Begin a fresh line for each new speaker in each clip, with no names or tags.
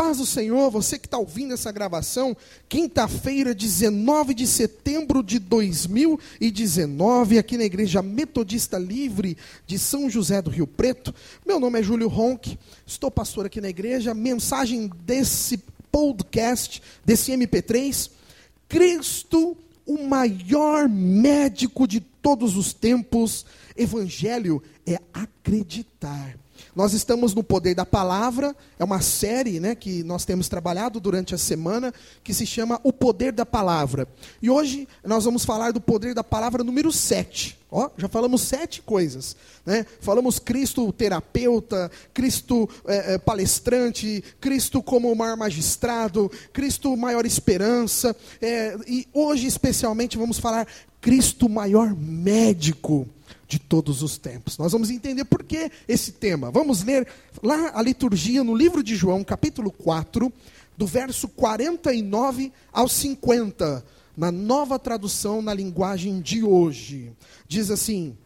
paz do Senhor, você que está ouvindo essa gravação, quinta-feira, 19 de setembro de 2019, aqui na Igreja Metodista Livre de São José do Rio Preto. Meu nome é Júlio Ronck, estou pastor aqui na igreja. Mensagem desse podcast, desse MP3, Cristo, o maior médico de todos os tempos. Evangelho é acreditar. Nós estamos no Poder da Palavra, é uma série, que nós temos trabalhado durante a semana, que se chama O Poder da Palavra. E hoje nós vamos falar do Poder da Palavra número 7. Já falamos 7 coisas. Falamos Cristo terapeuta, Cristo palestrante, Cristo como o maior magistrado, Cristo maior esperança. E hoje especialmente vamos falar Cristo maior médico de todos os tempos. Nós vamos entender por que esse tema. Vamos ler lá a liturgia no livro de João, capítulo 4, do verso 49 ao 50, na nova tradução na linguagem de hoje. Diz assim: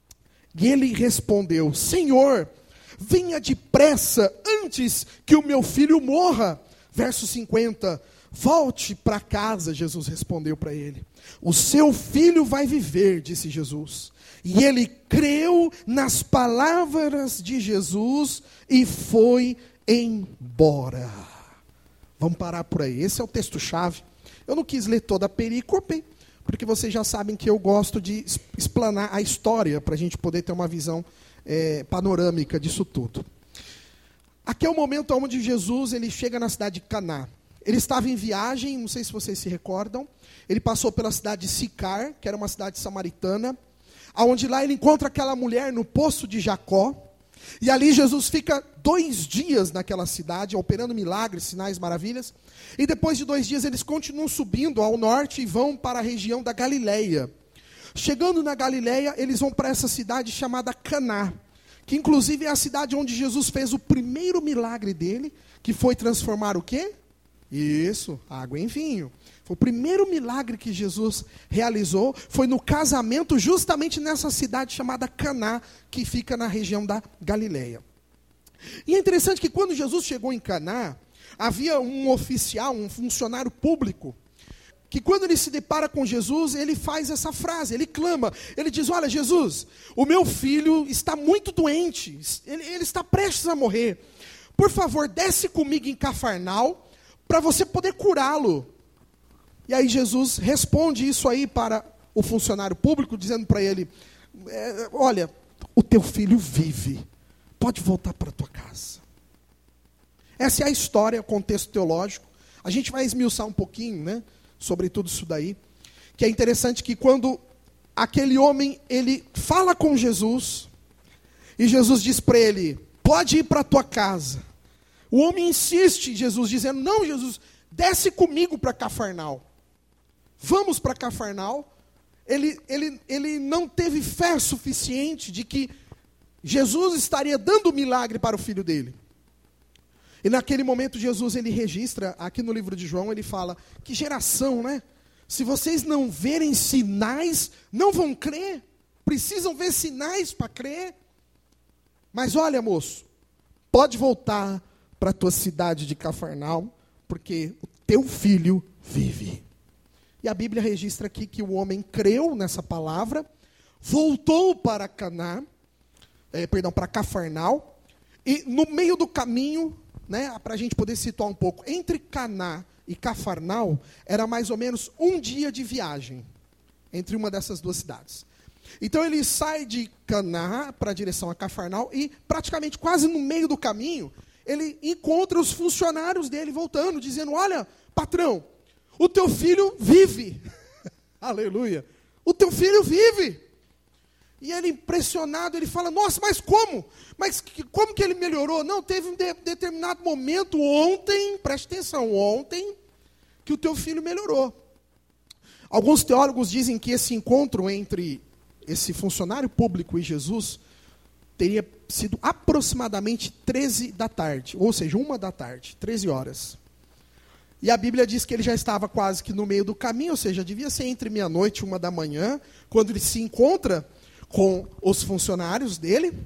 e ele respondeu: Senhor, venha depressa antes que o meu filho morra. Verso 50, volte para casa, Jesus respondeu para ele. O seu filho vai viver, disse Jesus. E ele creu nas palavras de Jesus e foi embora. Vamos parar por aí. Esse é o texto-chave. Eu não quis ler toda a perícope, porque vocês já sabem que eu gosto de explanar a história, para a gente poder ter uma visão panorâmica disso tudo. Aqui é o momento onde Jesus ele chega na cidade de Caná. Ele estava em viagem, não sei se vocês se recordam. Ele passou pela cidade de Sicar, que era uma cidade samaritana, onde lá ele encontra aquela mulher no poço de Jacó. E ali Jesus fica 2 dias naquela cidade, operando milagres, sinais, maravilhas. E depois de 2 dias eles continuam subindo ao norte e vão para a região da Galileia. Chegando na Galileia, eles vão para essa cidade chamada Caná, que inclusive é a cidade onde Jesus fez o primeiro milagre dele, que foi transformar o quê? Isso, água em vinho. Foi o primeiro milagre que Jesus realizou, foi no casamento justamente nessa cidade chamada Caná, que fica na região da Galileia. E é interessante que quando Jesus chegou em Caná, havia um oficial, um funcionário público, que quando ele se depara com Jesus, ele faz essa frase, ele clama, ele diz: olha, Jesus, o meu filho está muito doente, ele está prestes a morrer. Por favor, desce comigo em Cafarnaum, para você poder curá-lo. E aí Jesus responde isso aí para o funcionário público, dizendo para ele: olha, o teu filho vive, pode voltar para a tua casa. Essa é a história, o contexto teológico. A gente vai esmiuçar um pouquinho, sobre tudo isso daí. Que é interessante que quando aquele homem, ele fala com Jesus, e Jesus diz para ele: pode ir para a tua casa. O homem insiste, Jesus dizendo: não, Jesus, desce comigo para Cafarnaum. Vamos para Cafarnaum. Ele não teve fé suficiente de que Jesus estaria dando o milagre para o filho dele. E naquele momento Jesus ele registra, aqui no livro de João, ele fala: que geração, Se vocês não verem sinais, não vão crer. Precisam ver sinais para crer. Mas olha, moço, pode voltar para a tua cidade de Cafarnaum, porque o teu filho vive. E a Bíblia registra aqui que o homem creu nessa palavra, voltou para para Cafarnaum, e no meio do caminho, para a gente poder situar um pouco, entre Caná e Cafarnaum, era mais ou menos 1 dia de viagem, entre uma dessas 2 cidades. Então ele sai de Caná para a direção a Cafarnaum, e praticamente quase no meio do caminho, ele encontra os funcionários dele voltando, dizendo: olha, patrão, o teu filho vive. Aleluia. O teu filho vive. E ele impressionado, ele fala: nossa, mas como? Mas como que ele melhorou? Não, teve um determinado momento ontem, preste atenção, ontem, que o teu filho melhorou. Alguns teólogos dizem que esse encontro entre esse funcionário público e Jesus teria sido aproximadamente 13 da tarde, ou seja, 1 da tarde, 13 horas. E a Bíblia diz que ele já estava quase que no meio do caminho, ou seja, devia ser entre meia-noite e 1 da manhã, quando ele se encontra com os funcionários dele.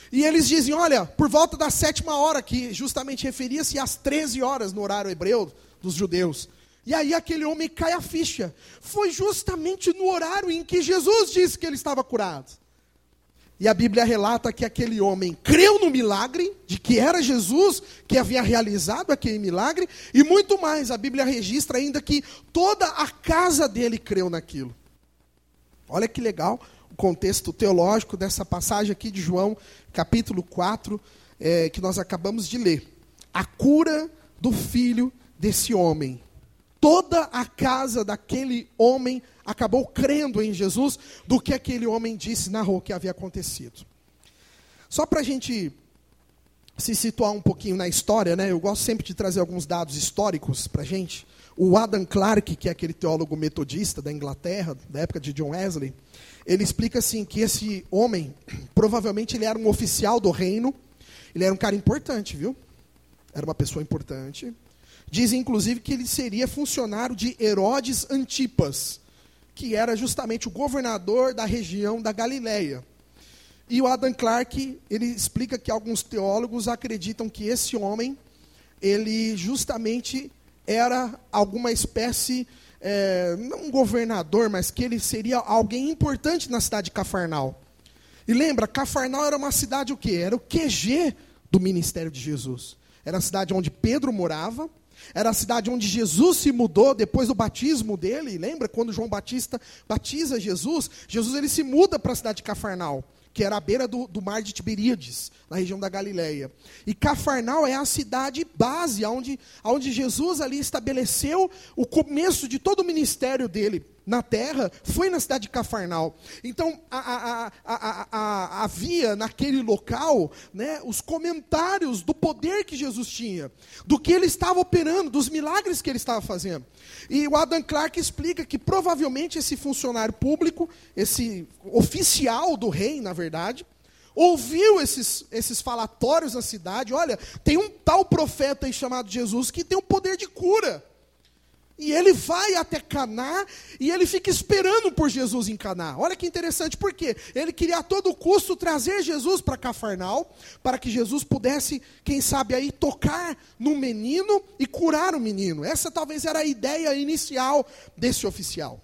E eles dizem, olha, por volta da 7ª, que justamente referia-se às 13 horas no horário hebreu dos judeus. E aí aquele homem cai a ficha. Foi justamente no horário em que Jesus disse que ele estava curado. E a Bíblia relata que aquele homem creu no milagre, de que era Jesus que havia realizado aquele milagre, e muito mais, a Bíblia registra ainda que toda a casa dele creu naquilo. Olha que legal o contexto teológico dessa passagem aqui de João, capítulo 4, que nós acabamos de ler. A cura do filho desse homem. Toda a casa daquele homem acabou crendo em Jesus do que aquele homem disse, narrou que havia acontecido. Só para a gente se situar um pouquinho na história, né? Eu gosto sempre de trazer alguns dados históricos para a gente. O Adam Clarke, que é aquele teólogo metodista da Inglaterra, da época de John Wesley, ele explica assim que esse homem, provavelmente ele era um oficial do reino, ele era um cara importante, viu? Era uma pessoa importante. Dizem, inclusive, que ele seria funcionário de Herodes Antipas, que era justamente o governador da região da Galileia. E o Adam Clarke, ele explica que alguns teólogos acreditam que esse homem, ele justamente era alguma espécie, não um governador, mas que ele seria alguém importante na cidade de Cafarnaum. E lembra, Cafarnaum era uma cidade o quê? Era o QG do ministério de Jesus. Era a cidade onde Pedro morava. Era a cidade onde Jesus se mudou depois do batismo dele. Lembra quando João Batista batiza Jesus? Jesus ele se muda para a cidade de Cafarnaum, que era à beira do mar de Tiberíades, na região da Galileia. E Cafarnaum é a cidade base, onde Jesus ali estabeleceu o começo de todo o ministério dele na terra, foi na cidade de Cafarnaum. Então, havia naquele local, né, os comentários do poder que Jesus tinha, do que ele estava operando, dos milagres que ele estava fazendo. E o Adam Clarke explica que provavelmente esse funcionário público, esse oficial do rei, na verdade, ouviu esses falatórios na cidade. Olha, tem um tal profeta aí chamado Jesus que tem o poder de cura. E ele vai até Caná e ele fica esperando por Jesus em Caná. Olha que interessante, por quê? Ele queria a todo custo trazer Jesus para Cafarnaum, para que Jesus pudesse, quem sabe aí, tocar no menino e curar o menino. Essa talvez era a ideia inicial desse oficial.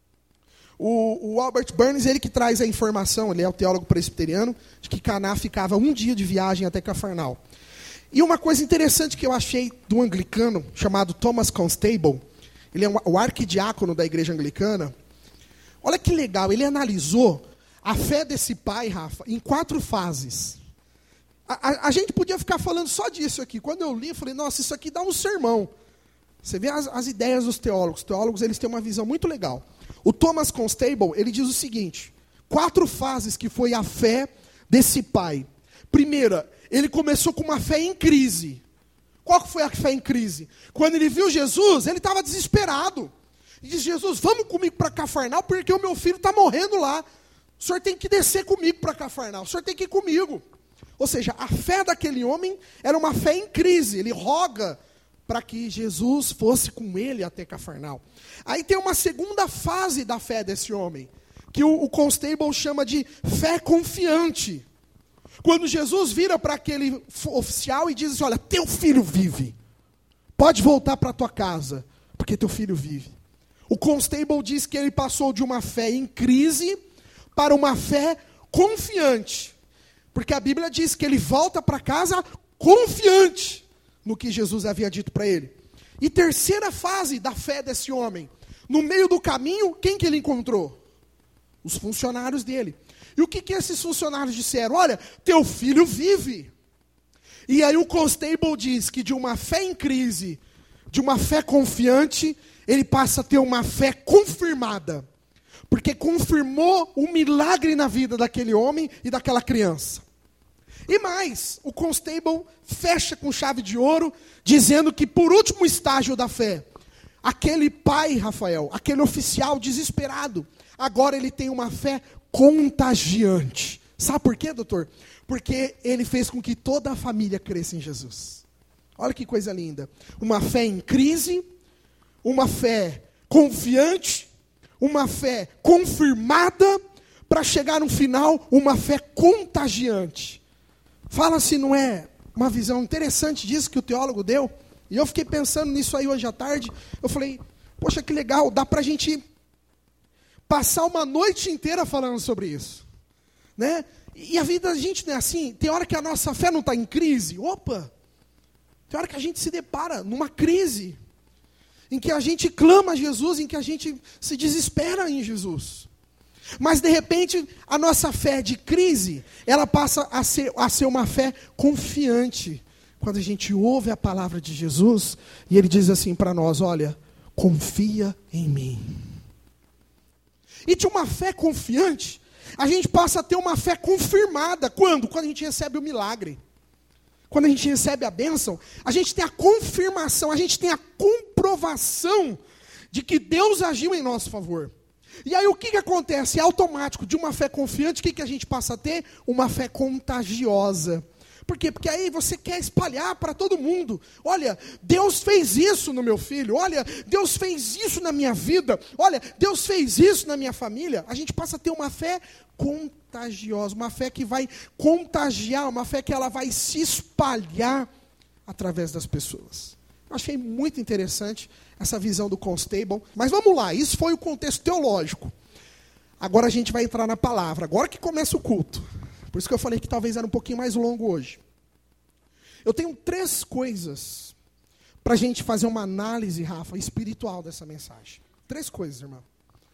O Albert Burns, ele que traz a informação, ele é o teólogo presbiteriano, de que Caná ficava um dia de viagem até Cafarnaum. E uma coisa interessante que eu achei do anglicano, chamado Thomas Constable, ele é o arquidiácono da igreja anglicana. Olha que legal, ele analisou a fé desse pai, Rafa, em 4 fases. A gente podia ficar falando só disso aqui. Quando eu li, eu falei, nossa, isso aqui dá um sermão. Você vê as ideias dos teólogos. Os teólogos eles têm uma visão muito legal. O Thomas Constable, ele diz o seguinte, 4 fases que foi a fé desse pai. Primeira, ele começou com uma fé em crise. Qual foi a fé em crise? Quando ele viu Jesus, ele estava desesperado. E disse, Jesus, vamos comigo para Cafarnaum, porque o meu filho está morrendo lá. O senhor tem que descer comigo para Cafarnaum, o senhor tem que ir comigo. Ou seja, a fé daquele homem era uma fé em crise. Ele roga para que Jesus fosse com ele até Cafarnaum. Aí tem uma segunda fase da fé desse homem, que o Constable chama de fé confiante. Quando Jesus vira para aquele oficial e diz assim, olha, teu filho vive. Pode voltar para a tua casa, porque teu filho vive. O Constable diz que ele passou de uma fé em crise para uma fé confiante. Porque a Bíblia diz que ele volta para casa confiante no que Jesus havia dito para ele. E terceira fase da fé desse homem. No meio do caminho, quem que ele encontrou? Os funcionários dele. E o que esses funcionários disseram? Olha, teu filho vive. E aí o Constable diz que de uma fé em crise, de uma fé confiante, ele passa a ter uma fé confirmada. Porque confirmou um milagre na vida daquele homem e daquela criança. E mais, o Constable fecha com chave de ouro, dizendo que por último estágio da fé, aquele pai, Rafael, aquele oficial desesperado, agora ele tem uma fé contagiante. Sabe por quê, doutor? Porque ele fez com que toda a família cresça em Jesus. Olha que coisa linda. Uma fé em crise, uma fé confiante, uma fé confirmada, para chegar no final, uma fé contagiante. Fala-se, não é uma visão interessante disso que o teólogo deu? E eu fiquei pensando nisso aí hoje à tarde. Eu falei, poxa, que legal, dá para a gente passar uma noite inteira falando sobre isso. Né? E a vida da gente não é assim. Tem hora que a nossa fé não está em crise. Opa! Tem hora que a gente se depara numa crise. Em que a gente clama a Jesus, em que a gente se desespera em Jesus. Mas, de repente, a nossa fé de crise, ela passa a ser uma fé confiante. Quando a gente ouve a palavra de Jesus, e Ele diz assim para nós, olha, confia em mim. E de uma fé confiante, a gente passa a ter uma fé confirmada. Quando? Quando a gente recebe o milagre. Quando a gente recebe a bênção, a gente tem a confirmação, a gente tem a comprovação de que Deus agiu em nosso favor. E aí o que acontece? É automático, de uma fé confiante, o que a gente passa a ter? Uma fé contagiosa. Por quê? Porque aí você quer espalhar para todo mundo. Olha, Deus fez isso no meu filho. Olha, Deus fez isso na minha vida. Olha, Deus fez isso na minha família. A gente passa a ter uma fé contagiosa, uma fé que vai contagiar, uma fé que ela vai se espalhar através das pessoas. Eu achei muito interessante essa visão do Constable. Mas vamos lá, isso foi o contexto teológico. Agora a gente vai entrar na palavra, agora que começa o culto. Por isso que eu falei que talvez era um pouquinho mais longo hoje. Eu tenho 3 coisas para a gente fazer uma análise, Rafa, espiritual dessa mensagem. 3 coisas, irmão.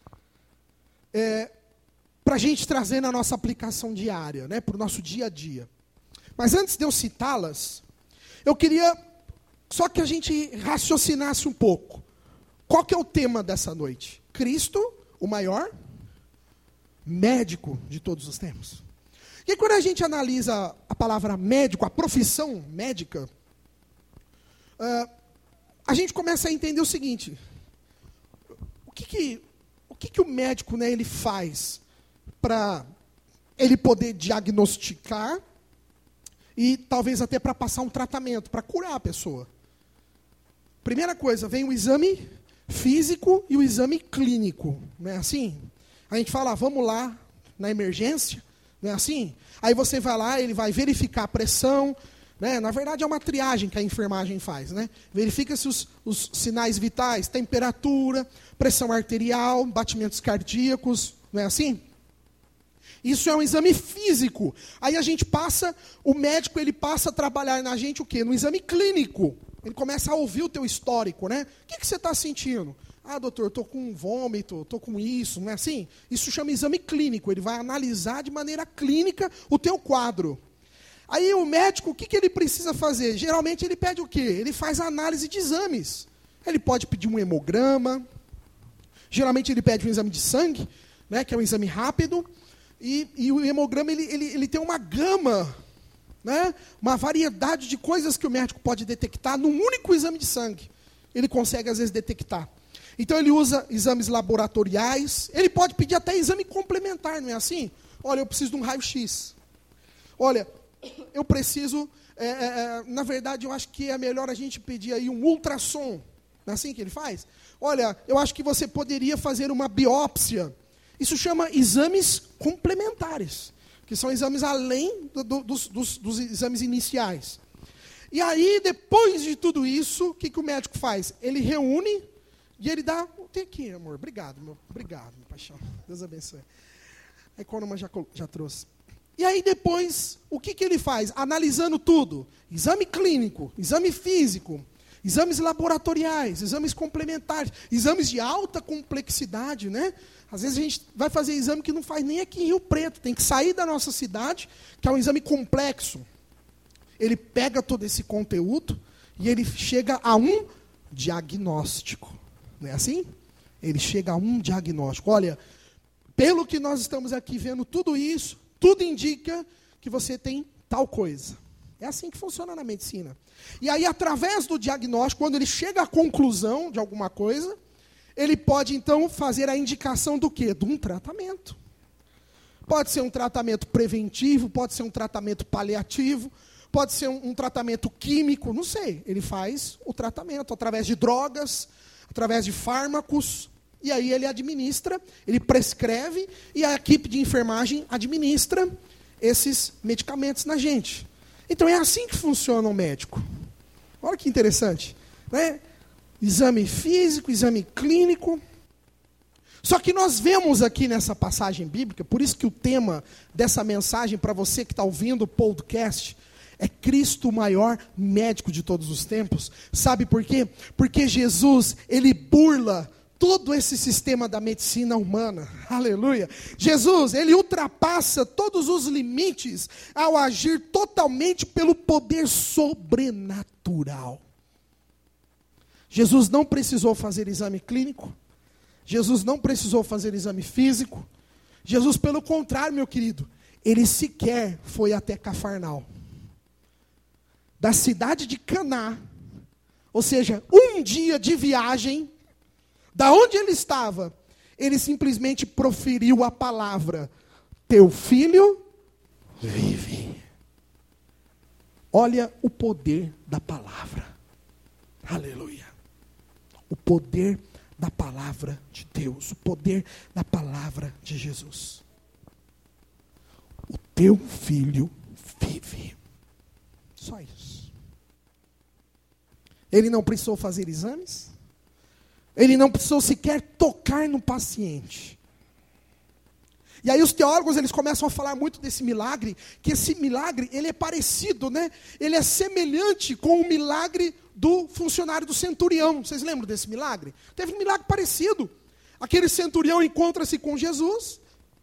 Para a gente trazer na nossa aplicação diária, né, para o nosso dia a dia. Mas antes de eu citá-las, eu queria só que a gente raciocinasse um pouco. Qual que é o tema dessa noite? Cristo, o maior médico de todos os tempos. E quando a gente analisa a palavra médico, a profissão médica, a gente começa a entender o seguinte: o que o médico, né, ele faz para ele poder diagnosticar e talvez até para passar um tratamento, para curar a pessoa? Primeira coisa, vem o exame físico e o exame clínico, não é assim? A gente fala, vamos lá na emergência, não é assim? Aí você vai lá, ele vai verificar a pressão, né? Na verdade é uma triagem que a enfermagem faz, né? Verifica-se os sinais vitais, temperatura, pressão arterial, batimentos cardíacos, não é assim? Isso é um exame físico. Aí o médico ele passa a trabalhar na gente o quê? No exame clínico. Ele começa a ouvir o teu histórico, né? O que você está sentindo? Ah, doutor, estou com vômito, estou com isso, não é assim? Isso chama exame clínico, ele vai analisar de maneira clínica o teu quadro. Aí o médico, o que ele precisa fazer? Geralmente ele pede o quê? Ele faz a análise de exames. Ele pode pedir um hemograma, geralmente ele pede um exame de sangue, né, que é um exame rápido, e o hemograma ele tem uma gama, né, uma variedade de coisas que o médico pode detectar num único exame de sangue. Ele consegue, às vezes, detectar. Então, ele usa exames laboratoriais. Ele pode pedir até exame complementar, não é assim? Olha, eu preciso de um raio-x. Olha, eu preciso... na verdade, eu acho que é melhor a gente pedir aí um ultrassom. Não é assim que ele faz? Olha, eu acho que você poderia fazer uma biópsia. Isso chama exames complementares, que são exames além dos exames iniciais. E aí, depois de tudo isso, o que o médico faz? Ele reúne... E ele dá, tem aqui, amor, obrigado, meu paixão, Deus abençoe. A Economa já trouxe. E aí depois, o que ele faz? Analisando tudo, exame clínico, exame físico, exames laboratoriais, exames complementares, exames de alta complexidade, né? Às vezes a gente vai fazer exame que não faz nem aqui em Rio Preto, tem que sair da nossa cidade, que é um exame complexo. Ele pega todo esse conteúdo e ele chega a um diagnóstico. Não é assim? Ele chega a um diagnóstico. Olha, pelo que nós estamos aqui vendo tudo isso, tudo indica que você tem tal coisa. É assim que funciona na medicina. E aí, através do diagnóstico, quando ele chega à conclusão de alguma coisa, ele pode, então, fazer a indicação do quê? De um tratamento. Pode ser um tratamento preventivo, pode ser um tratamento paliativo, pode ser um tratamento químico, não sei. Ele faz o tratamento através de drogas, através de fármacos, e aí ele administra, ele prescreve, e a equipe de enfermagem administra esses medicamentos na gente. Então é assim que funciona um médico. Olha que interessante, né? Exame físico, exame clínico. Só que nós vemos aqui nessa passagem bíblica, por isso que o tema dessa mensagem para você que está ouvindo o podcast é Cristo, o maior médico de todos os tempos. Sabe por quê? Porque Jesus, ele burla todo esse sistema da medicina humana. Aleluia. Jesus, ele ultrapassa todos os limites ao agir totalmente pelo poder sobrenatural. Jesus não precisou fazer exame clínico. Jesus não precisou fazer exame físico. Jesus, pelo contrário, meu querido, ele sequer foi até Cafarnaum. Da cidade de Caná, ou seja, um dia de viagem, da onde ele estava, ele simplesmente proferiu a palavra: teu filho vive. Olha o poder da palavra. Aleluia. O poder da palavra de Deus, o poder da palavra de Jesus. O teu filho vive. Só isso. Ele não precisou fazer exames. Ele não precisou sequer tocar no paciente. E aí os teólogos, eles começam a falar muito desse milagre, que esse milagre, ele é parecido, né? Ele é semelhante com o milagre do funcionário do centurião. Vocês lembram desse milagre? Teve um milagre parecido. Aquele centurião encontra-se com Jesus,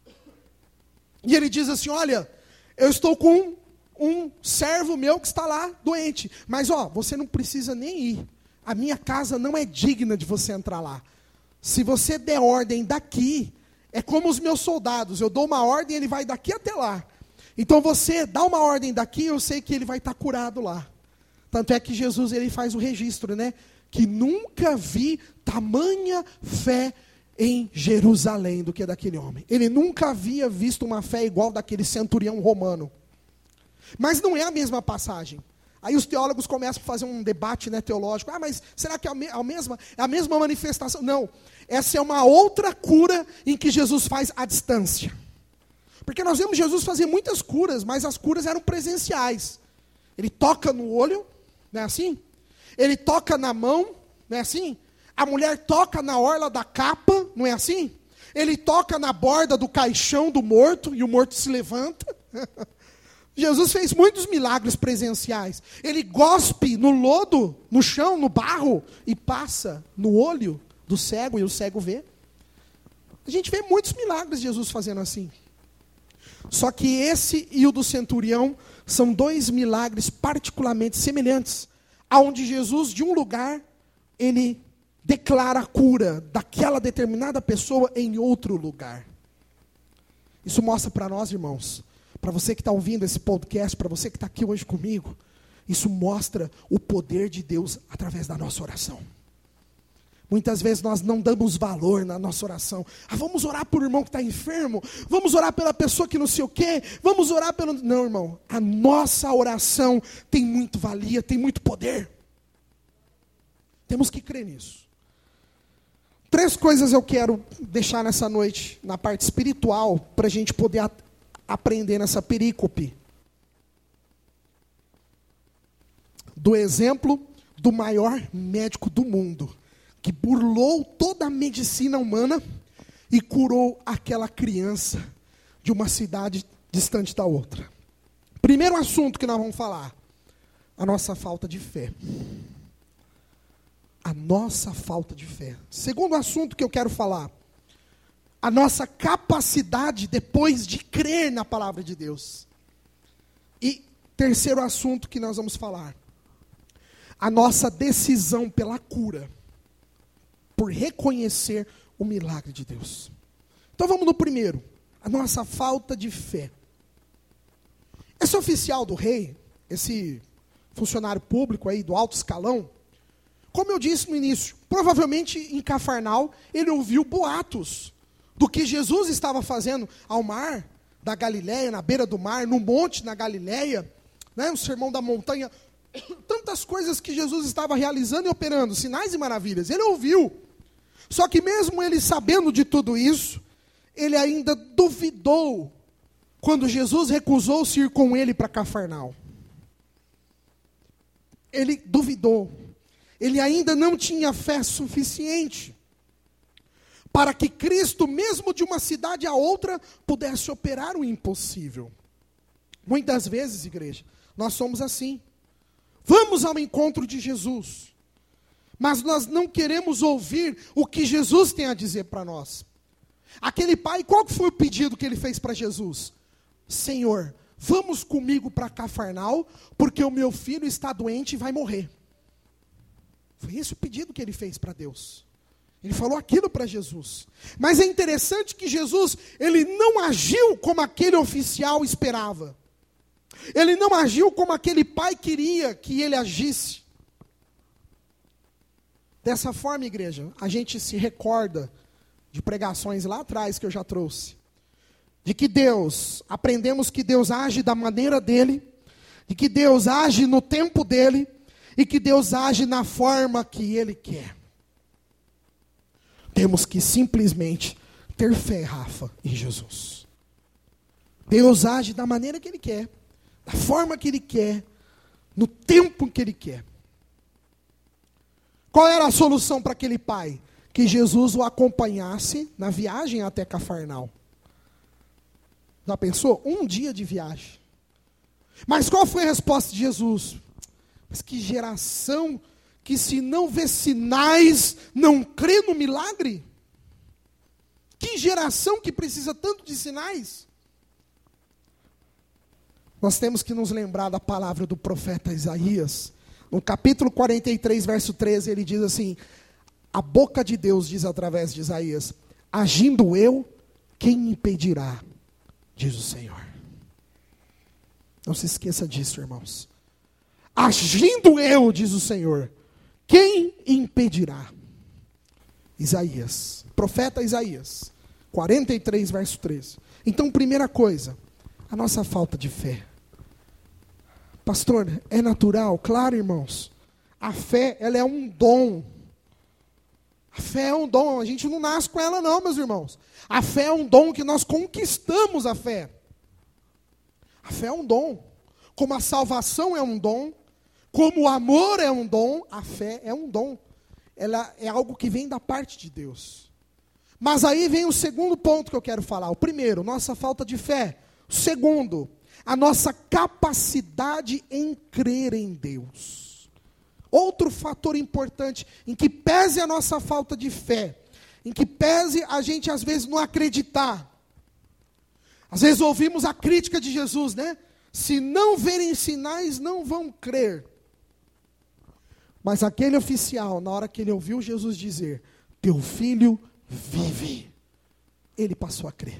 e ele diz assim: olha, eu estou com um servo meu que está lá doente, mas você não precisa nem ir. A minha casa não é digna de você entrar lá. Se você der ordem daqui, é como os meus soldados, eu dou uma ordem, ele vai daqui até lá. Então você dá uma ordem daqui, eu sei que ele vai estar curado lá. Tanto é que Jesus, ele faz o registro, né? Que nunca vi tamanha fé em Jerusalém do que daquele homem. Ele nunca havia visto uma fé igual daquele centurião romano. Mas não é a mesma passagem. Aí os teólogos começam a fazer um debate, né, teológico. Mas será que é a mesma manifestação? Não. Essa é uma outra cura em que Jesus faz à distância. Porque nós vemos Jesus fazer muitas curas, mas as curas eram presenciais. Ele toca no olho, não é assim? Ele toca na mão, não é assim? A mulher toca na orla da capa, não é assim? Ele toca na borda do caixão do morto, e o morto se levanta. Jesus fez muitos milagres presenciais. Ele gospe no lodo, no chão, no barro, e passa no olho do cego, e o cego vê. A gente vê muitos milagres de Jesus fazendo assim. Só que esse e o do centurião são dois milagres particularmente semelhantes, aonde Jesus, de um lugar, ele declara a cura daquela determinada pessoa em outro lugar. Isso mostra para nós, irmãos, para você que está ouvindo esse podcast, para você que está aqui hoje comigo, isso mostra o poder de Deus através da nossa oração. Muitas vezes nós não damos valor na nossa oração. Vamos orar por um irmão que está enfermo. Vamos orar pela pessoa que não sei o quê. Vamos orar pelo... Não, irmão. A nossa oração tem muito valia, tem muito poder. Temos que crer nisso. 3 coisas eu quero deixar nessa noite, na parte espiritual, para a gente poder aprender nessa perícope. Do exemplo do maior médico do mundo, que burlou toda a medicina humana e curou aquela criança de uma cidade distante da outra. Primeiro assunto que nós vamos falar: a nossa falta de fé. A nossa falta de fé. Segundo assunto que eu quero falar: a nossa capacidade depois de crer na palavra de Deus. E terceiro assunto que nós vamos falar: a nossa decisão pela cura, por reconhecer o milagre de Deus. Então vamos no primeiro, a nossa falta de fé. Esse oficial do rei, esse funcionário público aí do alto escalão, como eu disse no início, provavelmente em Cafarnaum, ele ouviu boatos do que Jesus estava fazendo ao mar da Galileia, na beira do mar, no monte na Galileia, né, o sermão da montanha, tantas coisas que Jesus estava realizando e operando, sinais e maravilhas. Ele ouviu. Só que mesmo ele sabendo de tudo isso, ele ainda duvidou quando Jesus recusou-se ir com ele para Cafarnaum. ele duvidou. Ele ainda não tinha fé suficiente para que Cristo, mesmo de uma cidade a outra, pudesse operar o impossível. Muitas vezes, igreja, nós somos assim. Vamos ao encontro de Jesus, mas nós não queremos ouvir o que Jesus tem a dizer para nós. Aquele pai, qual foi o pedido que ele fez para Jesus? Senhor, vamos comigo para Cafarnaum, porque o meu filho está doente e vai morrer. Foi esse o pedido que ele fez para Deus. Ele falou aquilo para Jesus. Mas é interessante que Jesus, ele não agiu como aquele oficial esperava. Ele não agiu como aquele pai queria que ele agisse. Dessa forma, igreja, a gente se recorda de pregações lá atrás que eu já trouxe. De que Deus, aprendemos que Deus age da maneira dele, de que Deus age no tempo dele, e que Deus age na forma que ele quer. Temos que simplesmente ter fé, Rafa, em Jesus. Deus age da maneira que ele quer, da forma que ele quer, no tempo que ele quer. Qual era a solução para aquele pai? Que Jesus o acompanhasse na viagem até Cafarnaum. Já pensou? Um dia de viagem. Mas qual foi a resposta de Jesus? Mas que geração que se não vê sinais, não crê no milagre? Que geração que precisa tanto de sinais? Nós temos que nos lembrar da palavra do profeta Isaías. No capítulo 43, verso 13, ele diz assim: a boca de Deus diz através de Isaías: agindo eu, quem impedirá? Diz o Senhor. Não se esqueça disso, irmãos. Agindo eu, diz o Senhor, quem impedirá? Isaías, profeta Isaías, 43, verso 13. Então, primeira coisa, a nossa falta de fé. Pastor, é natural? Claro, irmãos. A fé, ela é um dom. A fé é um dom, a gente não nasce com ela não, meus irmãos. A fé é um dom que nós conquistamos a fé. A fé é um dom. Como a salvação é um dom, como o amor é um dom, a fé é um dom. Ela é algo que vem da parte de Deus. Mas aí vem o segundo ponto que eu quero falar. O primeiro, nossa falta de fé. O segundo, a nossa capacidade em crer em Deus. Outro fator importante, em que pese a nossa falta de fé, em que pese a gente às vezes não acreditar. Às vezes ouvimos a crítica de Jesus, né? Se não verem sinais, não vão crer. Mas aquele oficial, na hora que ele ouviu Jesus dizer, teu filho vive, ele passou a crer.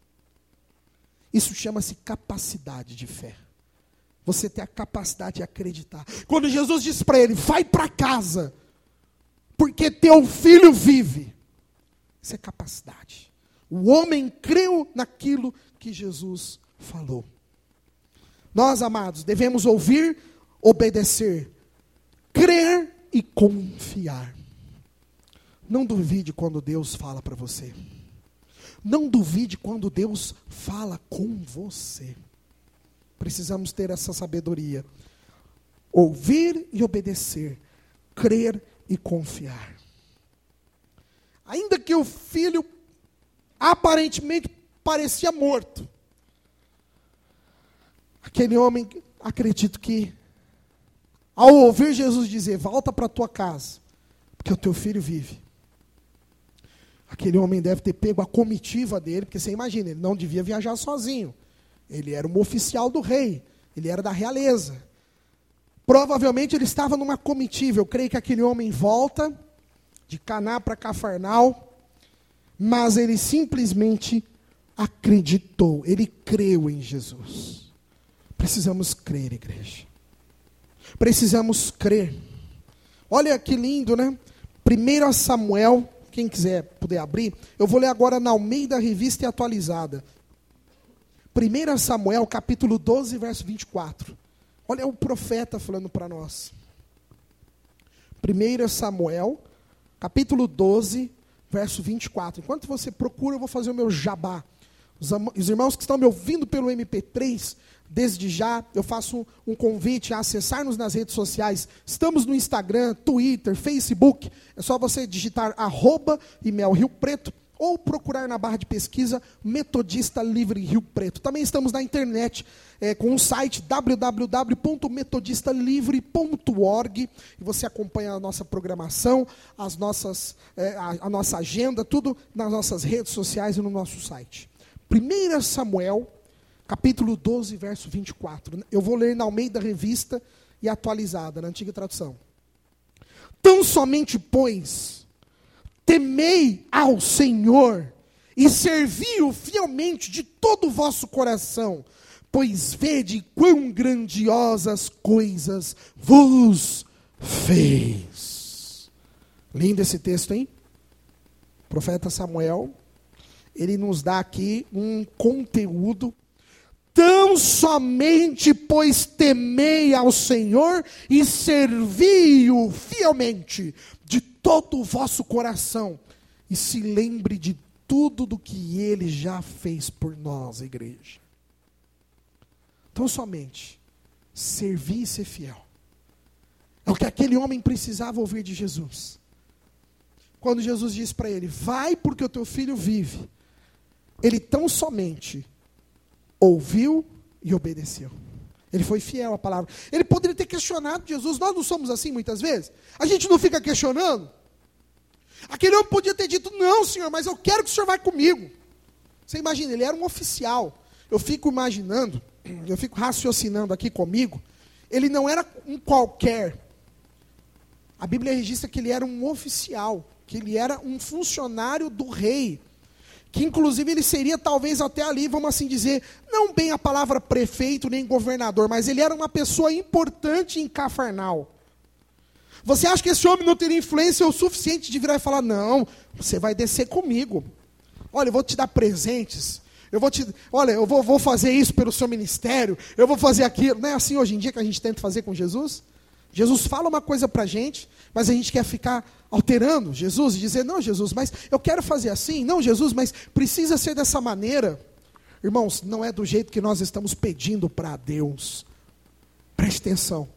Isso chama-se capacidade de fé. Você tem a capacidade de acreditar. Quando Jesus disse para ele, vai para casa, porque teu filho vive. Isso é capacidade. O homem creu naquilo que Jesus falou. Nós, amados, devemos ouvir, obedecer, crer e confiar. Não duvide quando Deus fala para você. Não duvide quando Deus fala com você. Precisamos ter essa sabedoria. Ouvir e obedecer, crer e confiar. Ainda que o filho aparentemente parecia morto, aquele homem, acredito que, ao ouvir Jesus dizer, volta para a tua casa, porque o teu filho vive. Aquele homem deve ter pego a comitiva dele, porque você imagina, ele não devia viajar sozinho. Ele era um oficial do rei, ele era da realeza. Provavelmente ele estava numa comitiva. Eu creio que aquele homem volta de Caná para Cafarnaum, mas ele simplesmente acreditou, ele creu em Jesus. Precisamos crer, igreja. Precisamos crer. Olha que lindo, né? 1 Samuel, quem quiser poder abrir, eu vou ler agora na Almeida Revista e Atualizada. 1 Samuel, capítulo 12, verso 24. Olha o profeta falando para nós. 1 Samuel, capítulo 12, verso 24. Enquanto você procura, eu vou fazer o meu jabá. Os irmãos que estão me ouvindo pelo MP3, desde já, eu faço um convite a acessar-nos nas redes sociais. Estamos no Instagram, Twitter, Facebook. É só você digitar @ImelRioPreto ou procurar na barra de pesquisa Metodista Livre Rio Preto. Também estamos na internet com o site www.metodistalivre.org e você acompanha a nossa programação, a nossa agenda, tudo nas nossas redes sociais e no nosso site. 1 Samuel, capítulo 12, verso 24. Eu vou ler na Almeida Revista e atualizada, na antiga tradução. Tão somente, pois, temei ao Senhor e servi-o fielmente de todo o vosso coração, pois vede quão grandiosas coisas vos fez. Lindo esse texto, hein? O profeta Samuel, ele nos dá aqui um conteúdo. Tão somente, pois, temei ao Senhor e servi-o fielmente de todo o vosso coração, e se lembre de tudo do que Ele já fez por nós, igreja. Tão somente, servir e ser fiel. É o que aquele homem precisava ouvir de Jesus. Quando Jesus disse para ele, vai porque o teu filho vive, ele tão somente ouviu e obedeceu. Ele foi fiel à palavra. Ele poderia ter questionado Jesus. Nós não somos assim muitas vezes? A gente não fica questionando? Aquele homem podia ter dito, não, Senhor, mas eu quero que o Senhor vá comigo. Você imagina, ele era um oficial. Eu fico imaginando, eu fico raciocinando aqui comigo, ele não era um qualquer. A Bíblia registra que ele era um oficial, que ele era um funcionário do rei, que inclusive ele seria talvez até ali, vamos assim dizer, não bem a palavra prefeito nem governador, mas ele era uma pessoa importante em Cafarnaum. Você acha que esse homem não teria influência o suficiente de virar e falar, não, você vai descer comigo. Olha, eu vou te dar presentes. Eu vou fazer isso pelo seu ministério. Eu vou fazer aquilo. Não é assim hoje em dia que a gente tenta fazer com Jesus? Jesus fala uma coisa para a gente, mas a gente quer ficar alterando Jesus e dizer, não, Jesus, mas eu quero fazer assim. Não, Jesus, mas precisa ser dessa maneira. Irmãos, não é do jeito que nós estamos pedindo para Deus. Preste atenção.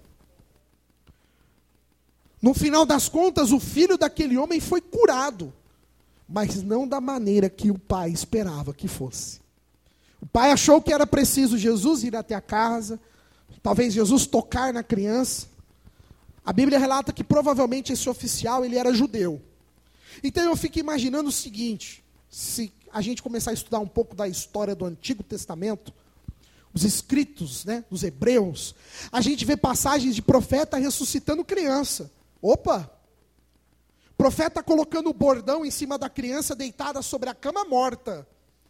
No final das contas, o filho daquele homem foi curado, mas não da maneira que o pai esperava que fosse. O pai achou que era preciso Jesus ir até a casa, talvez Jesus tocar na criança. A Bíblia relata que provavelmente esse oficial, ele era judeu. Então eu fico imaginando o seguinte, se a gente começar a estudar um pouco da história do Antigo Testamento, os escritos, dos hebreus, a gente vê passagens de profeta ressuscitando criança. Opa! Profeta colocando o bordão em cima da criança deitada sobre a cama morta.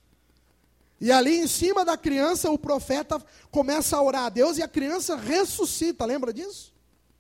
E ali em cima da criança o profeta começa a orar a Deus e a criança ressuscita, lembra disso?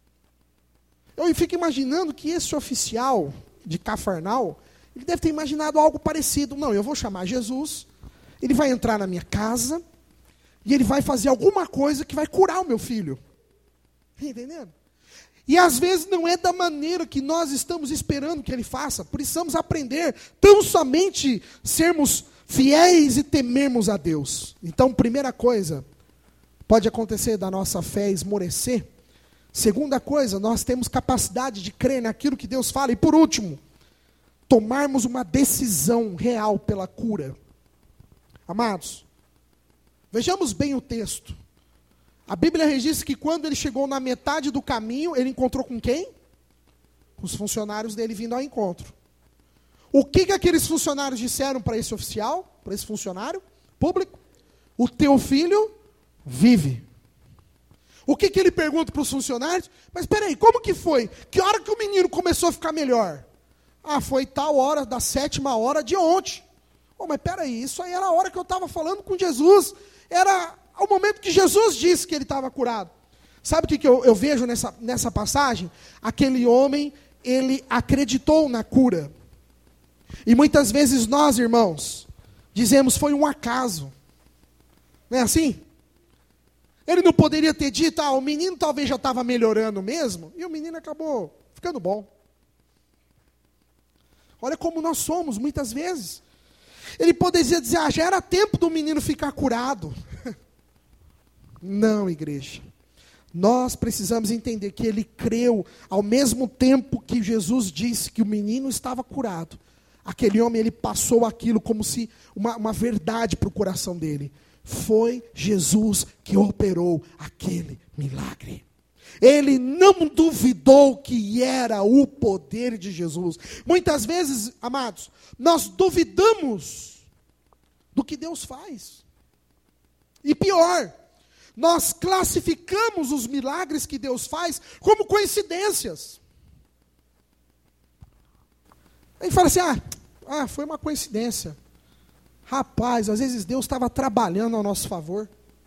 Eu fico imaginando que esse oficial de Cafarnaum, ele deve ter imaginado algo parecido. Não, eu vou chamar Jesus, ele vai entrar na minha casa e ele vai fazer alguma coisa que vai curar o meu filho. Entendendo? E às vezes não é da maneira que nós estamos esperando que ele faça. Precisamos aprender tão somente sermos fiéis e temermos a Deus. Então, primeira coisa, pode acontecer da nossa fé esmorecer. Segunda coisa, nós temos capacidade de crer naquilo que Deus fala. E por último, tomarmos uma decisão real pela cura. Amados, vejamos bem o texto. A Bíblia registra que quando ele chegou na metade do caminho, ele encontrou com quem? Com os funcionários dele vindo ao encontro. O que aqueles funcionários disseram para esse oficial, para esse funcionário público? O teu filho vive. O que ele pergunta para os funcionários? Mas espera aí, como que foi? Que hora que o menino começou a ficar melhor? Ah, foi tal hora, da 7ª hora de ontem. Oh, mas espera aí, isso aí era a hora que eu estava falando com Jesus. Era ao momento que Jesus disse que ele estava curado. Sabe o que eu vejo nessa passagem? Aquele homem, ele acreditou na cura. E muitas vezes nós, irmãos, dizemos, foi um acaso. Não é assim? Ele não poderia ter dito, o menino talvez já estava melhorando mesmo, e o menino acabou ficando bom. Olha como nós somos, muitas vezes. Ele poderia dizer, já era tempo do menino ficar curado. Não, igreja. Nós precisamos entender que ele creu ao mesmo tempo que Jesus disse que o menino estava curado. Aquele homem, ele passou aquilo como se uma verdade para o coração dele. Foi Jesus que operou aquele milagre. Ele não duvidou que era o poder de Jesus. Muitas vezes, amados, nós duvidamos do que Deus faz. E pior, nós classificamos os milagres que Deus faz como coincidências. Aí fala assim, foi uma coincidência. Rapaz, às vezes Deus estava trabalhando ao nosso favor.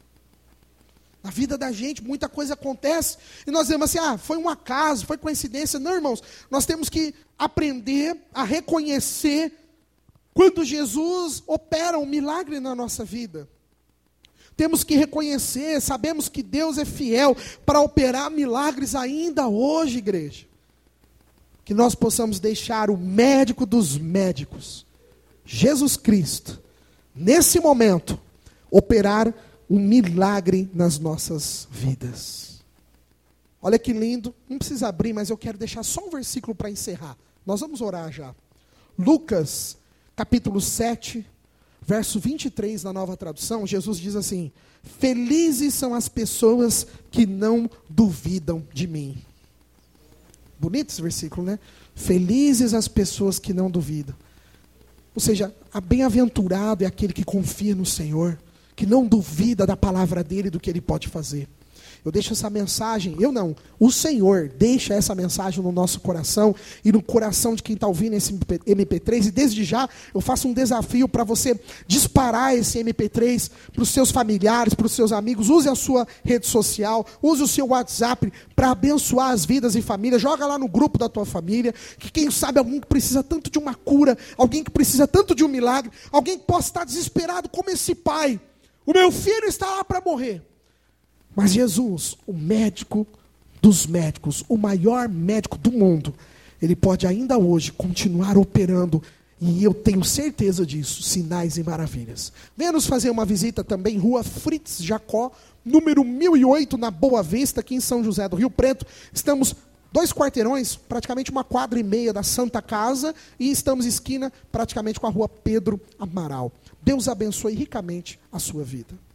Na vida da gente, muita coisa acontece, e nós dizemos assim, foi um acaso, foi coincidência. Não, irmãos, nós temos que aprender a reconhecer quando Jesus opera um milagre na nossa vida. Temos que reconhecer, sabemos que Deus é fiel para operar milagres ainda hoje, igreja. Que nós possamos deixar o médico dos médicos, Jesus Cristo, nesse momento, operar um milagre nas nossas vidas. Olha que lindo, não precisa abrir, mas eu quero deixar só um versículo para encerrar. Nós vamos orar já. Lucas, capítulo 7, verso 23, na Nova Tradução, Jesus diz assim, felizes são as pessoas que não duvidam de mim. Bonito esse versículo, né? Felizes as pessoas que não duvidam. Ou seja, bem-aventurado é aquele que confia no Senhor, que não duvida da palavra dele, do que ele pode fazer. Eu deixo essa mensagem, o Senhor deixa essa mensagem no nosso coração e no coração de quem está ouvindo esse MP3, e desde já eu faço um desafio para você disparar esse MP3 para os seus familiares, para os seus amigos. Use a sua rede social, use o seu WhatsApp para abençoar as vidas e famílias. Joga lá no grupo da tua família, que quem sabe alguém que precisa tanto de uma cura, alguém que precisa tanto de um milagre, alguém que possa estar desesperado como esse pai. O meu filho está lá para morrer. Mas Jesus, o médico dos médicos, o maior médico do mundo, ele pode ainda hoje continuar operando, e eu tenho certeza disso, sinais e maravilhas. Venha nos fazer uma visita também, Rua Fritz Jacó, número 1008, na Boa Vista, aqui em São José do Rio Preto. Estamos 2 quarteirões, praticamente 1,5 quadras da Santa Casa, e estamos esquina praticamente com a Rua Pedro Amaral. Deus abençoe ricamente a sua vida.